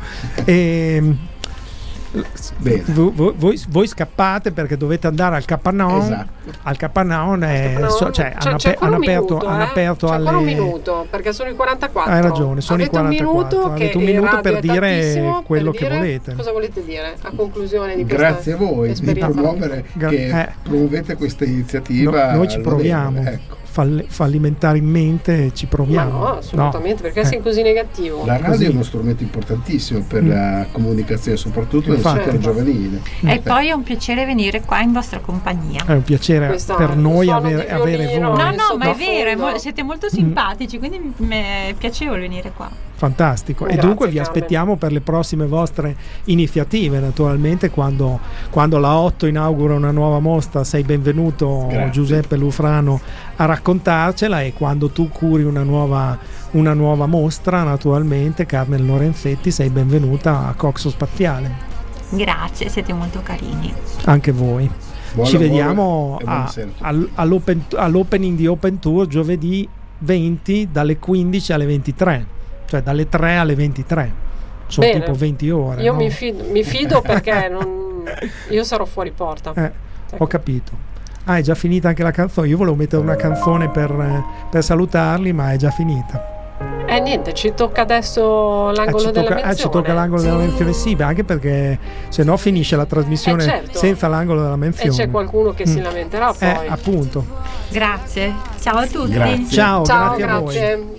Bene. Voi scappate perché dovete andare al Capannaun. Esatto. Al Capannaun hanno aperto c'è alle... ancora un minuto perché sono i 44. Hai ragione, sono avete i 44. Avete un minuto per dire quello che volete. Cosa volete dire a conclusione di questa esperienza? Grazie a voi di promuovere che promuovete questa iniziativa. Noi ci proviamo. Ecco. Fallimentarmente ci proviamo. No, assolutamente, perché sei così negativo. La radio è uno strumento importantissimo per la comunicazione, soprattutto nel settore giovanile. E poi è un piacere venire qua in vostra compagnia. È un piacere per noi avere voi. No, ma è vero, siete molto simpatici, quindi è piacevole venire qua. Fantastico. Grazie, e dunque vi Carmen. aspettiamo per le prossime vostre iniziative, naturalmente quando la 8 inaugura una nuova mostra. Sei benvenuto. Grazie. Giuseppe Lufrano a raccontarcela, e quando tu curi una nuova mostra, naturalmente Carmen Lorenzetti, sei benvenuta a Coxo Spaziale. Grazie, siete molto carini. Anche voi. Ci vediamo all'opening di Open Tour giovedì 20 dalle 15 alle 23, cioè dalle 3 alle 23. Sono Bene. tipo 20 ore. Io no? mi fido perché io sarò fuori porta. Ho capito. È già finita anche la canzone. Io volevo mettere una canzone per salutarli, ma è già finita. Niente, ci tocca adesso l'angolo della menzione. Ci tocca l'angolo della menzione, sì, anche perché se no finisce la trasmissione certo. senza l'angolo della menzione. E c'è qualcuno che si lamenterà poi. Appunto. Grazie. Ciao a tutti. Grazie. Ciao, grazie a grazie. voi.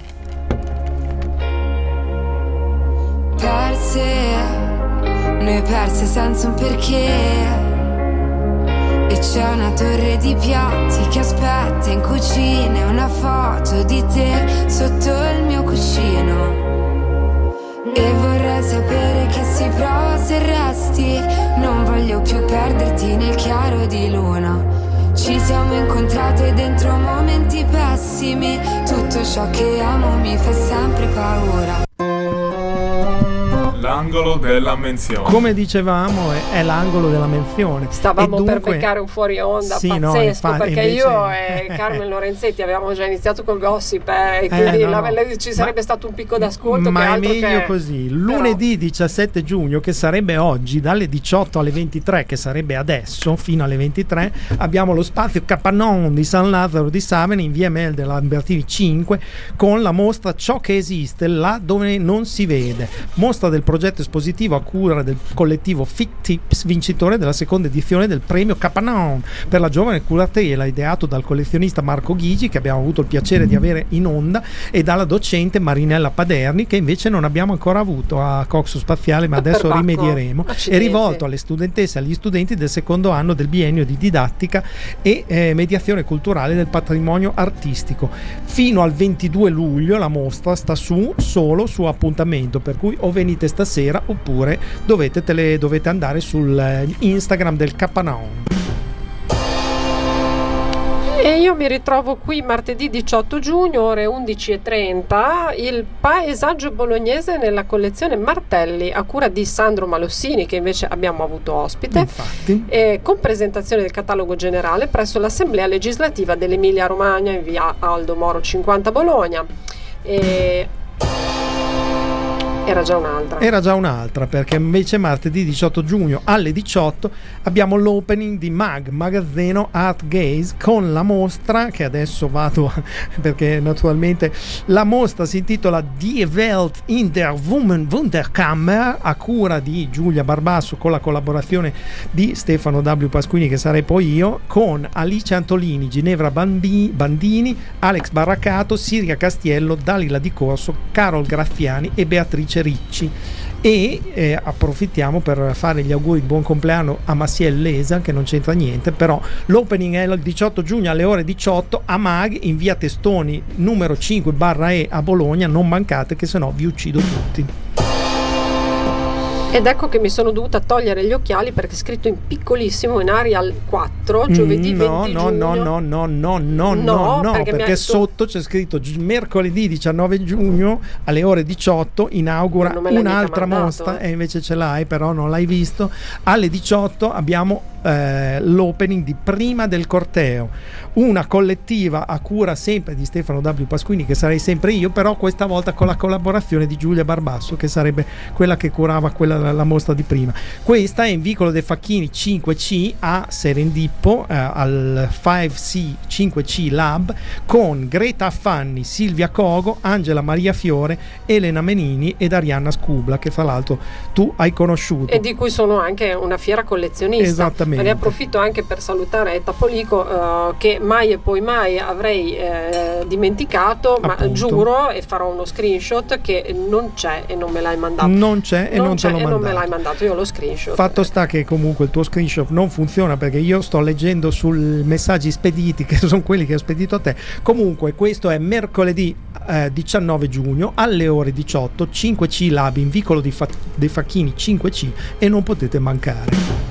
Noi perse senza un perché. E c'è una torre di piatti che aspetta in cucina, e una foto di te sotto il mio cuscino. E vorrei sapere che si prova se resti. Non voglio più perderti nel chiaro di luna. Ci siamo incontrate dentro momenti pessimi. Tutto ciò che amo mi fa sempre paura. L'angolo della menzione. Come dicevamo, è l'angolo della menzione. Stavamo per beccare un fuori onda pazzesco, perché invece... io e Carmen Lorenzetti avevamo già iniziato col gossip, e quindi ci sarebbe stato un picco d'ascolto. Ma che è altro meglio che... così. Lunedì 17 giugno, che sarebbe oggi, dalle 18 alle 23, che sarebbe adesso, fino alle 23, abbiamo lo spazio Capannaun di San Lazzaro di Savena, in via Mel della Lambertini 5, con la mostra Ciò che esiste là dove non si vede. Mostra del progetto espositivo a cura del collettivo Fic Tips, vincitore della seconda edizione del premio Capannaun per la giovane curatela, ideato dal collezionista Marco Ghigi, che abbiamo avuto il piacere di avere in onda, e dalla docente Marinella Paderni, che invece non abbiamo ancora avuto a Coxo Spaziale, ma adesso rimedieremo. È rivolto alle studentesse e agli studenti del secondo anno del biennio di didattica e mediazione culturale del patrimonio artistico. Fino al 22 luglio la mostra sta solo su appuntamento, per cui o venite stasera oppure dovete andare sul Instagram del Capannaun. E io mi ritrovo qui martedì 18 giugno, ore 11:30, il paesaggio bolognese nella collezione Martelli, a cura di Sandro Malossini, che invece abbiamo avuto ospite, con presentazione del catalogo generale presso l'Assemblea legislativa dell'Emilia Romagna in via Aldo Moro 50 Bologna. Era già un'altra, perché invece martedì 18 giugno alle 18 abbiamo l'opening di Magazzino Art Gaze con la mostra, che adesso vado perché naturalmente la mostra si intitola Die Welt in der Wunderkammer, a cura di Giulia Barbasso, con la collaborazione di Stefano W. Pasquini, che sarei poi io, con Alice Antolini, Ginevra Bandini, Alex Barracato, Siria Castiello, Dalila Di Corso, Carol Graffiani e Beatrice Ricci. E approfittiamo per fare gli auguri di buon compleanno a Massiel Lesa, che non c'entra niente, però l'opening è il 18 giugno alle ore 18 a Mag, in via Testoni numero 5/E a Bologna. Non mancate, che sennò vi uccido tutti. Ed ecco che mi sono dovuta togliere gli occhiali perché è scritto in piccolissimo in Arial 4 giovedì 20 giugno. No, perché sotto c'è scritto mercoledì 19 giugno alle ore 18 inaugura un'altra mostra, e invece ce l'hai, però non l'hai visto. Alle 18 abbiamo l'opening di Prima del corteo, una collettiva a cura sempre di Stefano W. Pasquini, che sarei sempre io, però questa volta con la collaborazione di Giulia Barbasso, che sarebbe quella che curava la mostra di prima. Questa è in Vicolo dei Facchini 5C a Serendippo, al 5C 5C Lab, con Greta Affanni, Silvia Cogo, Angela Maria Fiore, Elena Menini ed Arianna Scubla, che fra l'altro tu hai conosciuto e di cui sono anche una fiera collezionista. Esattamente. Ne approfitto anche per salutare Etta Polico, che mai e poi mai avrei dimenticato, appunto. Ma giuro, e farò uno screenshot, che non c'è e non me l'hai mandato. Non c'è e non te l'ho mandato. Non me l'hai mandato, io lo screenshot. Fatto sta che comunque il tuo screenshot non funziona, perché io sto leggendo sul messaggi spediti, che sono quelli che ho spedito a te. Comunque questo è mercoledì 19 giugno alle ore 18, 5C Lab in Vicolo dei Facchini 5C, e non potete mancare.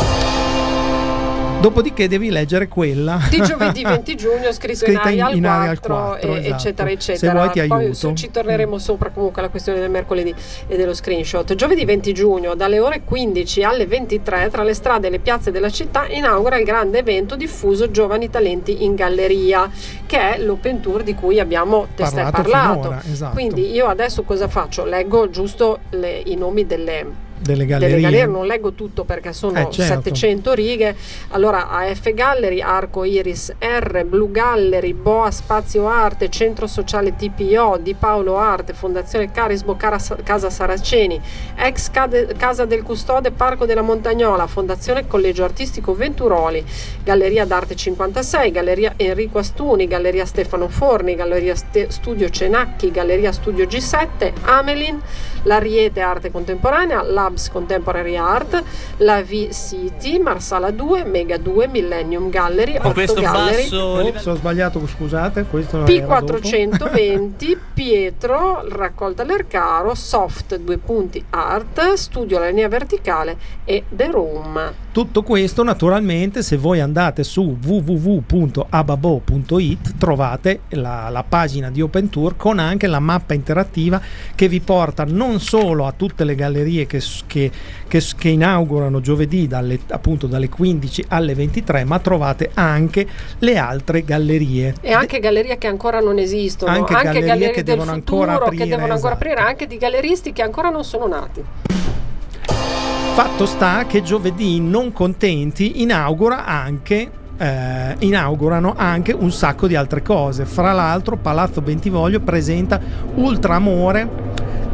Dopodiché devi leggere quella di giovedì 20 giugno scritta in Arial 4, esatto. eccetera eccetera. Se vuoi ti Poi aiuto. ci torneremo sopra comunque alla questione del mercoledì e dello screenshot. Giovedì 20 giugno dalle ore 15 alle 23 tra le strade e le piazze della città inaugura il grande evento diffuso Giovani Talenti in Galleria, che è l'open tour di cui abbiamo testé parlato. Finora, esatto. Quindi io adesso cosa faccio? Leggo giusto i nomi delle gallerie, non leggo tutto perché sono certo. 700 righe. Allora, AF Gallery, Arco Iris R, Blue Gallery, Boa Spazio Arte, Centro Sociale TPO, Di Paolo Arte, Fondazione Carisbo Casa Saraceni, ex Casa del Custode Parco della Montagnola, Fondazione Collegio Artistico Venturoli, Galleria d'Arte 56, Galleria Enrico Astuni, Galleria Stefano Forni, Galleria Studio Cenacchi, Galleria Studio G7, Amelin, l'Ariete Arte Contemporanea, Labs Contemporary Art, la V-City, Marsala 2, Mega 2, Millennium Gallery, 8 Gallery, ho sbagliato, scusate, questo P420, Pietro, Raccolta Lercaro, Soft 2 punti Art, Studio La Linea Verticale e The Room. Tutto questo naturalmente, se voi andate su www.ababo.it trovate la pagina di Open Tour, con anche la mappa interattiva che vi porta non solo a tutte le gallerie che inaugurano giovedì dalle 15 alle 23, ma trovate anche le altre gallerie e anche gallerie che ancora non esistono, anche gallerie che devono ancora aprire, anche di galleristi che ancora non sono nati. Fatto sta che giovedì Non Contenti inaugurano anche un sacco di altre cose. Fra l'altro Palazzo Bentivoglio presenta Ultramore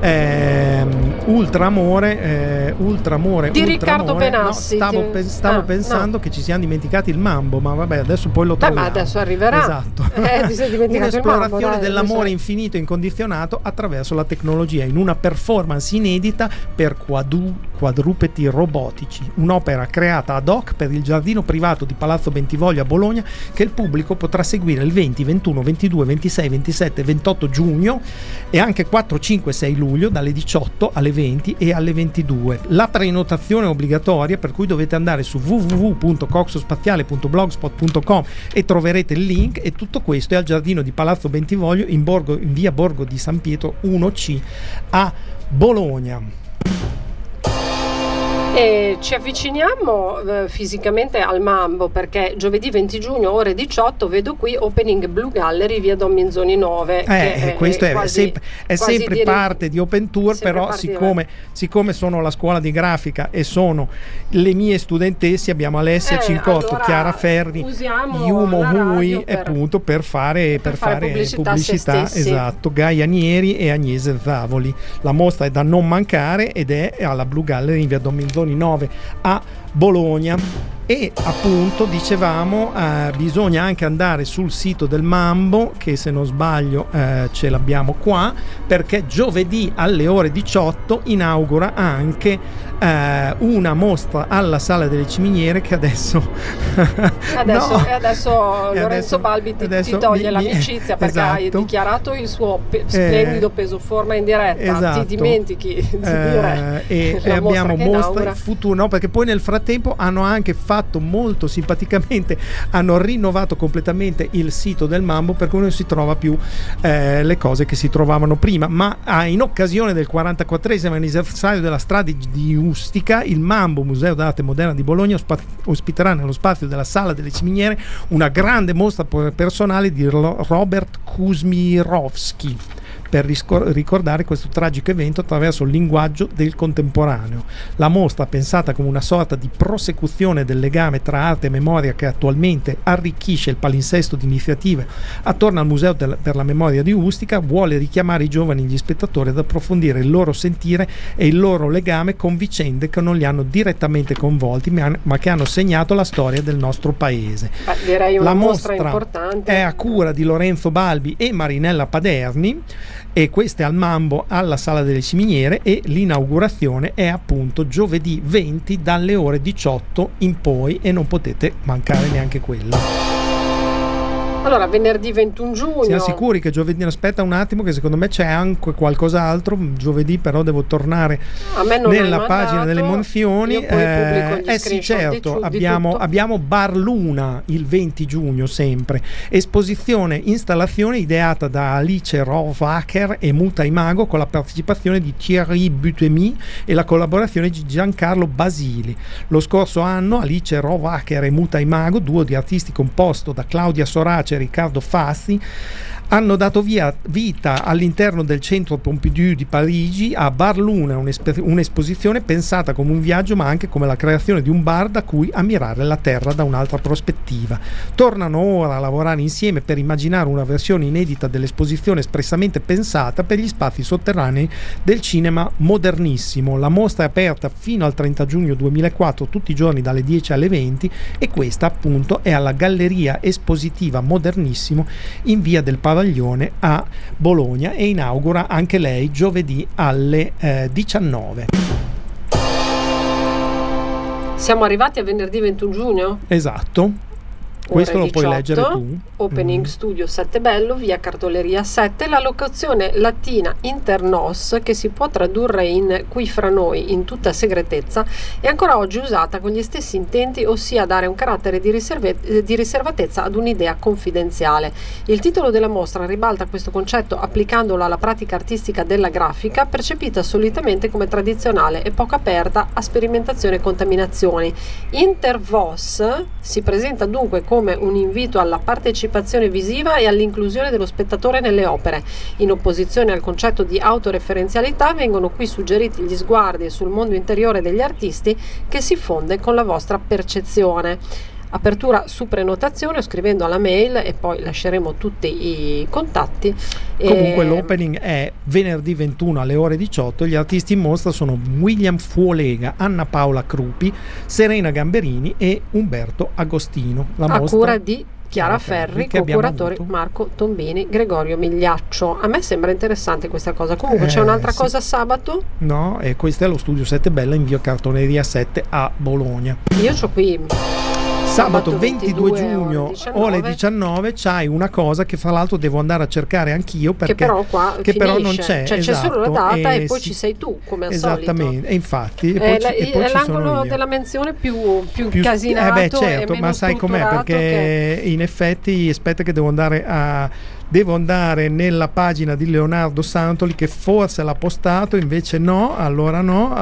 di Riccardo Benassi. No, stavo pensando che ci siamo dimenticati il Mambo, ma vabbè, adesso poi lo troviamo. Ma adesso arriverà. Esatto. Un'esplorazione dell'amore infinito e incondizionato attraverso la tecnologia, in una performance inedita per quadrupedi robotici, un'opera creata ad hoc per il giardino privato di Palazzo Bentivoglio a Bologna, che il pubblico potrà seguire il 20, 21, 22, 26, 27 e 28 giugno e anche 4, 5, 6 luglio dalle 18 alle 20 e alle 22. La prenotazione è obbligatoria, per cui dovete andare su www.coxospaziale.blogspot.com e troverete il link, e tutto questo è al giardino di Palazzo Bentivoglio in via Borgo di San Pietro 1C a Bologna. E ci avviciniamo fisicamente al Mambo, perché giovedì 20 giugno ore 18 vedo qui opening Blue Gallery via Don Minzoni 9. Questo è sempre parte di Open Tour, però siccome sono la scuola di grafica e sono le mie studentesse, abbiamo Alessia Cincotto, allora Chiara Ferri, Yumo Hui, appunto per fare pubblicità esatto, Gaia Nieri e Agnese Zavoli. La mostra è da non mancare ed è alla Blue Gallery in via Don Minzoni 9 a Bologna. E appunto dicevamo bisogna anche andare sul sito del Mambo, che se non sbaglio ce l'abbiamo qua, perché giovedì alle ore 18 inaugura anche una mostra alla Sala delle Ciminiere, che adesso Lorenzo Balbi ti toglie l'amicizia, perché hai dichiarato il suo splendido peso forma in diretta, ti dimentichi di dire e abbiamo mostre future, no, perché poi nel frattempo hanno anche fatto molto simpaticamente, hanno rinnovato completamente il sito del Mambo, per cui non si trova più le cose che si trovavano prima, ma in occasione del 44esimo anniversario della strada di Ustica, il Mambo Museo d'Arte Moderna di Bologna ospiterà nello spazio della Sala delle Ciminiere una grande mostra personale di Robert Kuzmirovsky, per ricordare questo tragico evento attraverso il linguaggio del contemporaneo. La mostra, pensata come una sorta di prosecuzione del legame tra arte e memoria che attualmente arricchisce il palinsesto di iniziative attorno al Museo per la Memoria di Ustica, vuole richiamare i giovani e gli spettatori ad approfondire il loro sentire e il loro legame con vicende che non li hanno direttamente coinvolti, ma che hanno segnato la storia del nostro paese. Direi una la mostra importante è a cura di Lorenzo Balbi e Marinella Paderni, e questa è al Mambo alla Sala delle Ciminiere, e l'inaugurazione è appunto giovedì 20 dalle ore 18 in poi, e non potete mancare neanche quella. Allora, venerdì 21 giugno. Siamo sicuri che giovedì? Aspetta un attimo, che secondo me c'è anche qualcos'altro. Giovedì però devo tornare nella pagina delle emozioni. Sì, certo, abbiamo Bar Luna il 20 giugno sempre. Esposizione installazione ideata da Alice Rovacher e Muta Imago, con la partecipazione di Thierry Butemi e la collaborazione di Giancarlo Basili. Lo scorso anno Alice Rovacher e Muta Imago, duo di artisti composto da Claudia Sorace e Riccardo Fassi, hanno dato vita all'interno del centro Pompidou di Parigi a Bar Luna, un'esposizione pensata come un viaggio ma anche come la creazione di un bar da cui ammirare la terra da un'altra prospettiva. Tornano ora a lavorare insieme per immaginare una versione inedita dell'esposizione espressamente pensata per gli spazi sotterranei del cinema modernissimo. La mostra è aperta fino al 30 giugno 2004 tutti i giorni dalle 10 alle 20, e questa appunto è alla Galleria Espositiva Modernissimo in via del Pavaglione a Bologna, e inaugura anche lei giovedì alle 19. Siamo arrivati a venerdì 21 giugno? Esatto. Questo lo puoi leggere tu. Opening Studio Settebello, via Cartoleria 7, la locazione latina Internos, che si può tradurre in qui fra noi in tutta segretezza, è ancora oggi usata con gli stessi intenti, ossia dare un carattere di riservatezza ad un'idea confidenziale. Il titolo della mostra ribalta questo concetto applicandolo alla pratica artistica della grafica, percepita solitamente come tradizionale e poco aperta a sperimentazione e contaminazioni. Intervos si presenta dunque come un invito alla partecipazione visiva e all'inclusione dello spettatore nelle opere. In opposizione al concetto di autoreferenzialità vengono qui suggeriti gli sguardi sul mondo interiore degli artisti che si fonde con la vostra percezione. Apertura su prenotazione o scrivendo alla mail, e poi lasceremo tutti i contatti. Comunque l'opening è venerdì 21 alle ore 18. Gli artisti in mostra sono William Fuolega, Anna Paola Crupi, Serena Gamberini e Umberto Agostino. A cura di Chiara Ferri, con curatori Marco Tombini, Gregorio Migliaccio. A me sembra interessante questa cosa. Comunque c'è un'altra cosa sabato? No, e questo è lo Studio Settebella in via Cartoleria 7 a Bologna. Io c'ho qui sabato 22 giugno ore 19 c'hai una cosa che fra l'altro devo andare a cercare anch'io, perché che però non c'è, cioè c'è solo la data e poi ci sei tu, come al esattamente, e infatti è l'angolo della menzione più casinato, certo, ma sai com'è, perché in effetti aspetta che devo andare a devo andare nella pagina di Leonardo Santoli, che forse l'ha postato, invece no, allora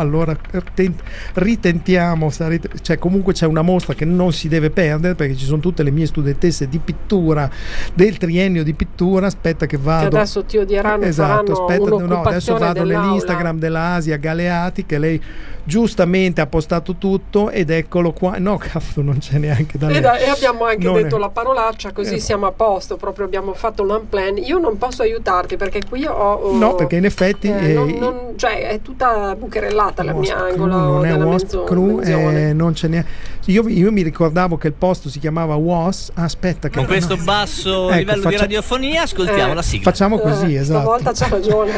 ritentiamo, cioè comunque c'è una mostra che non si deve perdere, perché ci sono tutte le mie studentesse di pittura del triennio di pittura. Aspetta che vado, che adesso ti odieranno, esatto, aspetta, no, adesso vado nell'Instagram della Asia Galeati, che lei giustamente ha postato tutto, ed eccolo qua. No, cazzo, non c'è neanche da leggere. E abbiamo anche detto la parolaccia, così siamo a posto, proprio abbiamo fatto l'unplan. Io non posso aiutarti perché qui ho no, perché in effetti cioè è tutta bucherellata la mia angolo non è della Wasp Crew, non ce n'è. Io mi ricordavo che il posto si chiamava Was. Aspetta, che con questo basso livello di radiofonia ascoltiamo la sigla. Facciamo così, esatto. Stavolta c'ha ragione.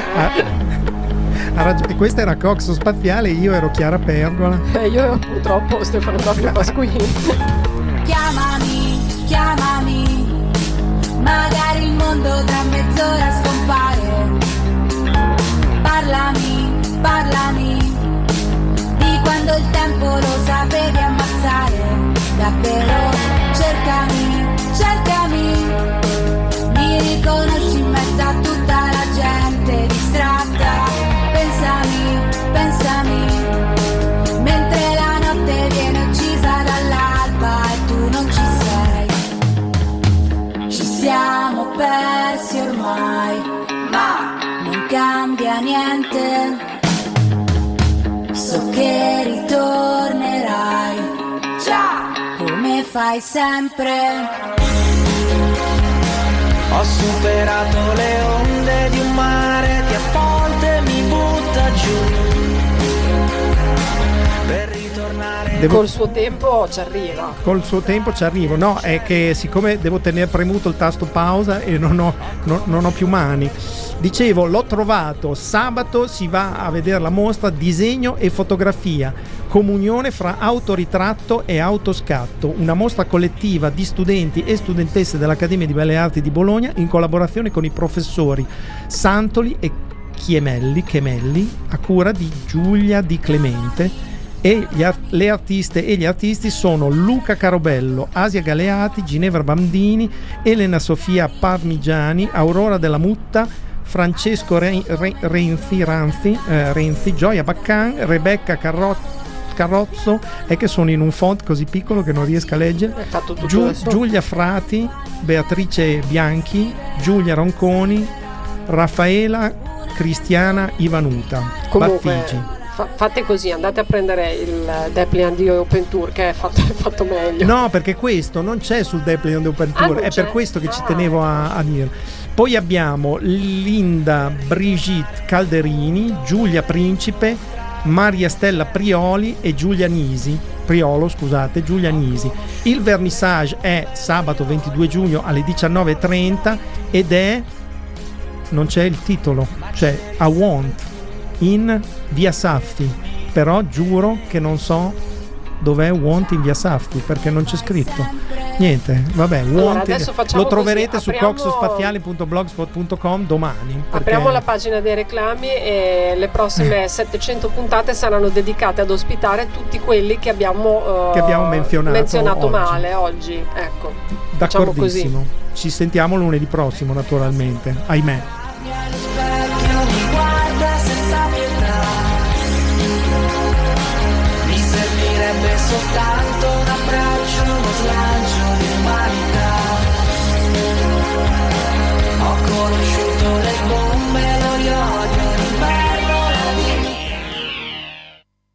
Questa era Coxo Spaziale, io ero Chiara Pergola. Io purtroppo Stefano Fabio Pasquini. Chiamami, magari il mondo tra mezz'ora scompare. Parlami di quando il tempo lo sapevi ammazzare. Davvero, cercami, mi riconosci in mezzo a tutta la gente distratta. Pensami, mentre la notte viene uccisa dall'alba e tu non ci sei. Ci siamo persi ormai, ma non cambia niente. So che ritornerai, già, come fai sempre. Ho superato le onde di un mare che a volte mi butta giù. Per ritornare col suo tempo ci arriva. Col suo tempo ci arrivo. No, è che siccome devo tenere premuto il tasto pausa e non ho più mani. Dicevo, l'ho trovato sabato, si va a vedere la mostra Disegno e fotografia, comunione fra autoritratto e autoscatto, una mostra collettiva di studenti e studentesse dell'Accademia di Belle Arti di Bologna in collaborazione con i professori Santoli e Chemelli, a cura di Giulia Di Clemente, e le artiste e gli artisti sono Luca Carobello, Asia Galeati, Ginevra Bandini, Elena Sofia Parmigiani, Aurora Della Mutta, Francesco Renzi, Gioia Baccan, Rebecca Carrozzo, è che sono in un font così piccolo che non riesco a leggere, Giulia Frati, Beatrice Bianchi, Giulia Ronconi, Raffaela Cristiana Ivanuta. Comunque fate così, andate a prendere il Depliant di Open Tour, che è fatto meglio. No, perché questo non c'è sul Depliant di Open Tour, è per questo che ci tenevo a dire. Poi abbiamo Linda Brigitte Calderini, Giulia Principe, Maria Stella Priolo, Giulia Nisi. Il vernissage è sabato 22 giugno alle 19:30 ed è, non c'è il titolo, c'è A Want in Via Saffi, però giuro che non so dov'è Want in Via Saffi, perché non c'è scritto niente. Vabbè, allora, lo troverete su coxospaziale.blogspot.com domani. Apriamo la pagina dei reclami e le prossime 700 puntate saranno dedicate ad ospitare tutti quelli che abbiamo menzionato oggi. Male oggi. Ecco, d'accordissimo. Ci sentiamo lunedì prossimo, naturalmente, ahimè.